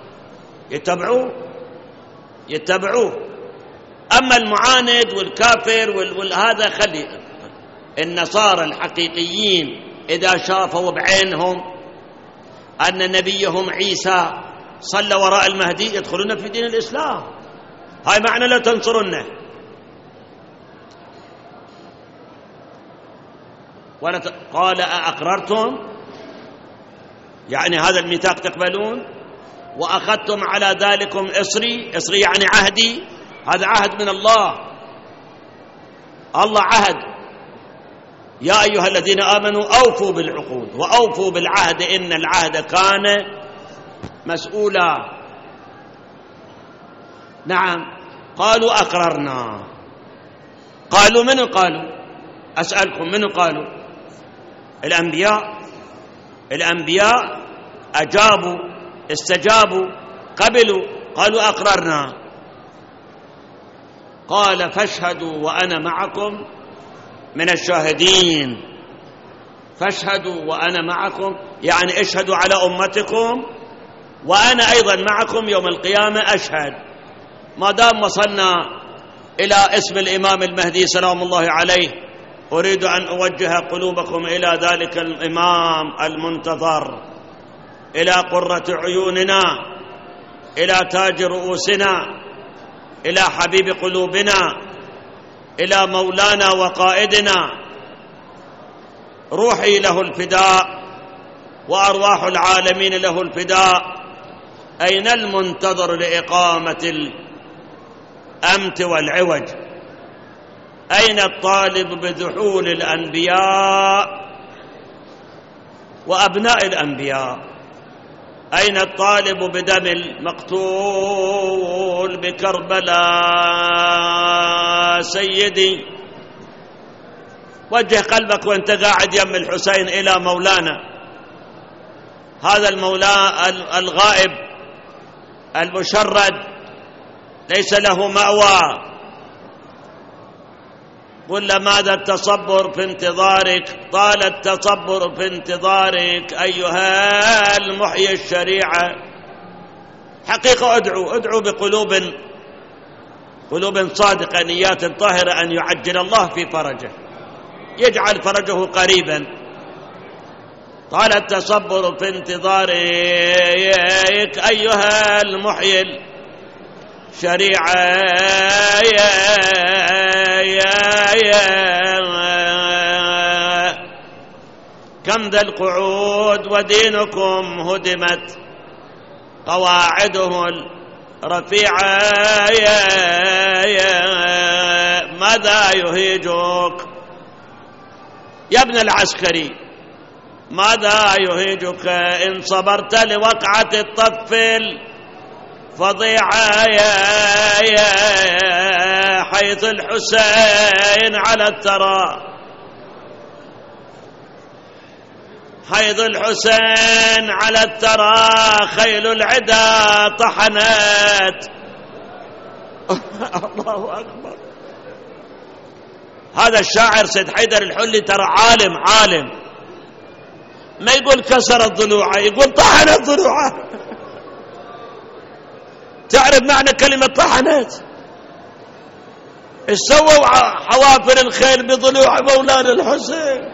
يتبعوه. أما المعاند والكافر والهذا خلي النصارى الحقيقيين إذا شافوا بعينهم أن نبيهم عيسى صلى وراء المهدي يدخلون في دين الإسلام. هاي معنى لا تنصرونه. قال أأقررتم، يعني هذا الميثاق تقبلون، وأخذتم على ذلكم إصري يعني عهدي، هذا عهد من الله عهد. يا أيها الذين آمنوا أوفوا بالعقود وأوفوا بالعهد إن العهد كان مسؤولا. نعم. قالوا أقررنا. قالوا من قالوا؟ أسألكم من قالوا؟ الأنبياء أجابوا، استجابوا، قبلوا، قالوا أقررنا. قال فاشهدوا وأنا معكم من الشاهدين. فاشهدوا وأنا معكم يعني اشهدوا على أمتكم، وأنا أيضا معكم يوم القيامة أشهد. ما دام وصلنا إلى اسم الإمام المهدي سلام الله عليه، أريد أن أوجه قلوبكم إلى ذلك الإمام المنتظر، إلى قرة عيوننا، إلى تاج رؤوسنا، إلى حبيب قلوبنا، إلى مولانا وقائدنا، روحي له الفداء وأرواح العالمين له الفداء. أين المنتظر لإقامة الأمت والعوج؟ أين الطالب بذحول الأنبياء وأبناء الأنبياء؟ أين الطالب بدم المقتول بكربلاء؟ سيدي وجه قلبك وانت قاعد يم الحسين إلى مولانا، هذا المولى الغائب المشرد ليس له مأوى. قل ماذا التصبر في انتظارك؟ طال التصبر في انتظارك أيها المحيي الشريعة. حقيقة ادعو بقلوب صادقة، نيات طاهرة، أن يعجل الله في فرجه، يجعل فرجه قريبا. طال التصبر في انتظارك أيها المحيي الشريعة. كم ذا القعود ودينكم هدمت قواعده الرفيعة. ماذا يهيجك يا ابن العسكري؟ ماذا يهيجك إن صبرت لوقعة الطفل فضيعة؟ حيث الحسين على الثرى، حيث الحسين على الثرى خيل العدا طحنت. الله أكبر. هذا الشاعر سيد حيدر الحلي ترى عالم، ما يقول كسرت ضلوعه، يقول طحنت ضلوعه. تعرف معنى كلمة طحنت؟ ايش سووا حوافر الخيل بضلوع مولانا الحسين؟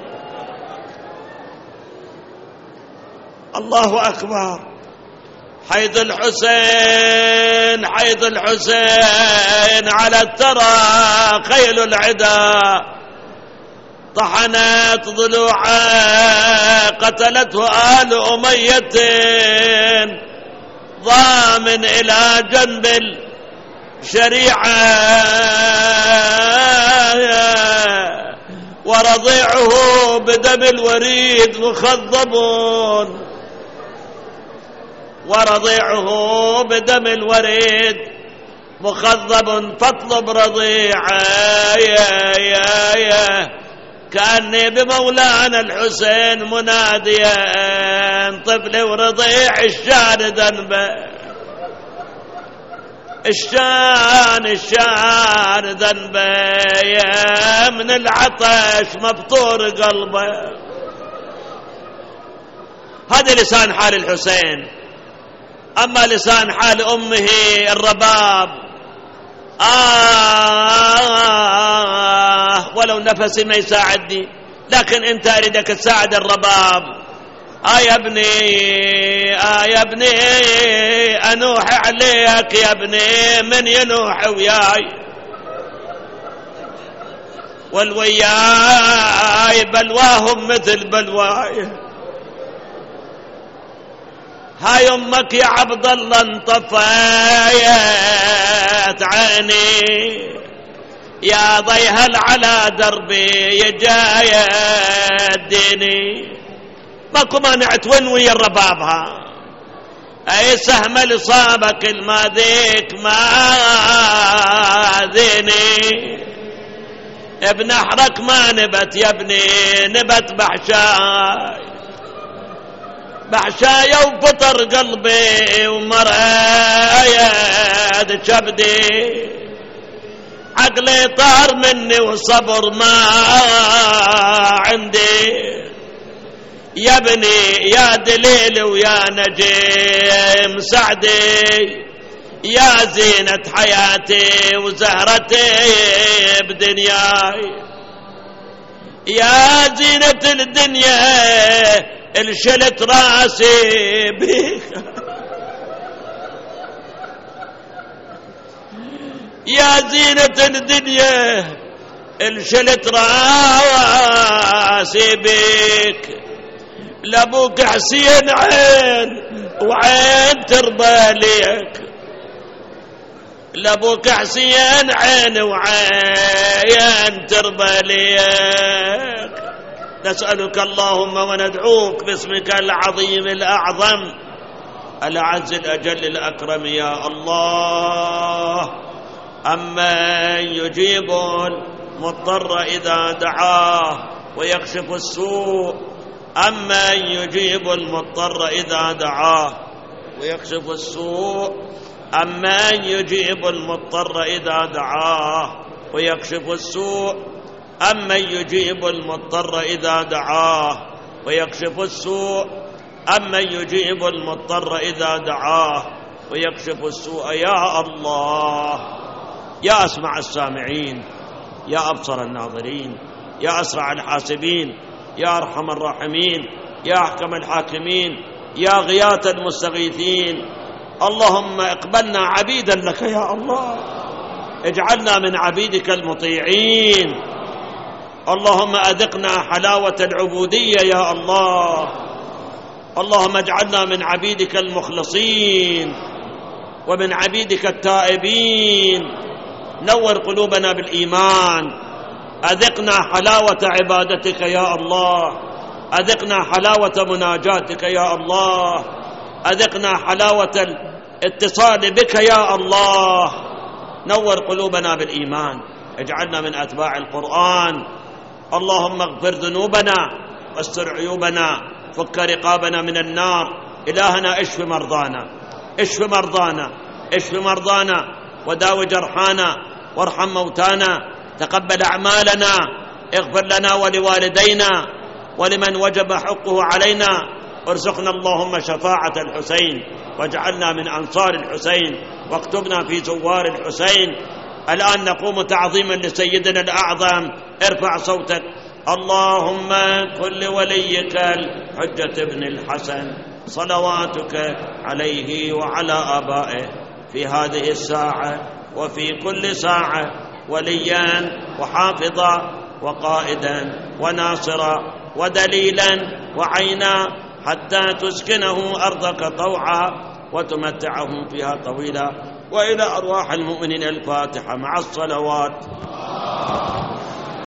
الله أكبر. حيث الحسين على الثرى خيل العدا طحنت ضلوعه، قتلته آل أمية ضامن إلى جنب الشريعة. ورضيعه بدم الوريد مخضب، ورضيعه بدم الوريد مخضب، فاطلب رضيعه يا كأني بمولانا الحسين مناديا، طفل ورضيع الشان ذنبه، الشان ذنبه، يا من العطش مبطور قلبه. هذا لسان حال الحسين. أما لسان حال أمه الرباب، ولو نفسي ما يساعدني، لكن انت اريدك تساعد الرباب. يا ابني انوح عليك يا ابني، من ينوح وياي والوياي بلواهم مثل بلواي. هاي امك يا عبد الله انطفيت عيني، يا ضيهل على دربي يجاية الديني. ماكو مانع تونوي الربابها، اي سهم لصابك الماذيك ما ذيني. ابن احرك ما نبت يا ابني، نبت بحشاي، بحشاية وفطر قلبي ومرايا كبدي. عقلي طار مني وصبر ما عندي، يا ابني يا دليل ويا نجيم سعدي، يا زينة حياتي وزهرتي بدنياي، يا زينة الدنيا الشلت راسي بيك، يا زينة الدنيا الشلت راسي بيك. لابوك حسين عين وعين ترضى ليك، لابوك حسين عين وعين ترضى ليك. نسألك اللهم وندعوك باسمك العظيم الأعظم الأعز الأجل الأكرم يا الله. أمن يجيب المضطر إذا دعاه ويكشف السوء، أمن يجيب المضطر إذا دعاه ويكشف السوء، أمن يجيب المضطر إذا دعاه ويكشف السوء، أمن يجيب المضطر إذا دعاه ويكشف السوء، أمن يجيب المضطر إذا دعاه ويكشف السوء. يا الله، يا أسمع السامعين، يا أبصر الناظرين، يا أسرع الحاسبين، يا أرحم الراحمين، يا أحكم الحاكمين، يا غياث المستغيثين. اللهم اقبلنا عبيدا لك يا الله، اجعلنا من عبيدك المطيعين. اللهم أذقنا حلاوة العبودية يا الله. اللهم اجعلنا من عبيدك المخلصين ومن عبيدك التائبين. نور قلوبنا بالإيمان، أذقنا حلاوة عبادتك يا الله، أذقنا حلاوة مناجاتك يا الله، أذقنا حلاوة الاتصال بك يا الله. نور قلوبنا بالإيمان، اجعلنا من أتباع القرآن. اللهم اغفر ذنوبنا واستر عيوبنا، فك رقابنا من النار. إلهنا اشف مرضانا، اشف مرضانا، اشف مرضانا، وداو جرحانا، وارحم موتانا، تقبل أعمالنا، اغفر لنا ولوالدينا ولمن وجب حقه علينا. ارزقنا اللهم شفاعة الحسين، واجعلنا من أنصار الحسين، واكتبنا في زوار الحسين. الآن نقوم تعظيما لسيدنا الأعظم. ارفع صوتك. اللهم كن لوليك الحجة بن الحسن صلواتك عليه وعلى آبائه في هذه الساعة وفي كل ساعة وليا وحافظا وقائدا وناصرا ودليلا وعينا، حتى تسكنه أرضك طوعا وتمتعهم فيها طويلا. وإلى أرواح المؤمنين الفاتحة مع الصلوات.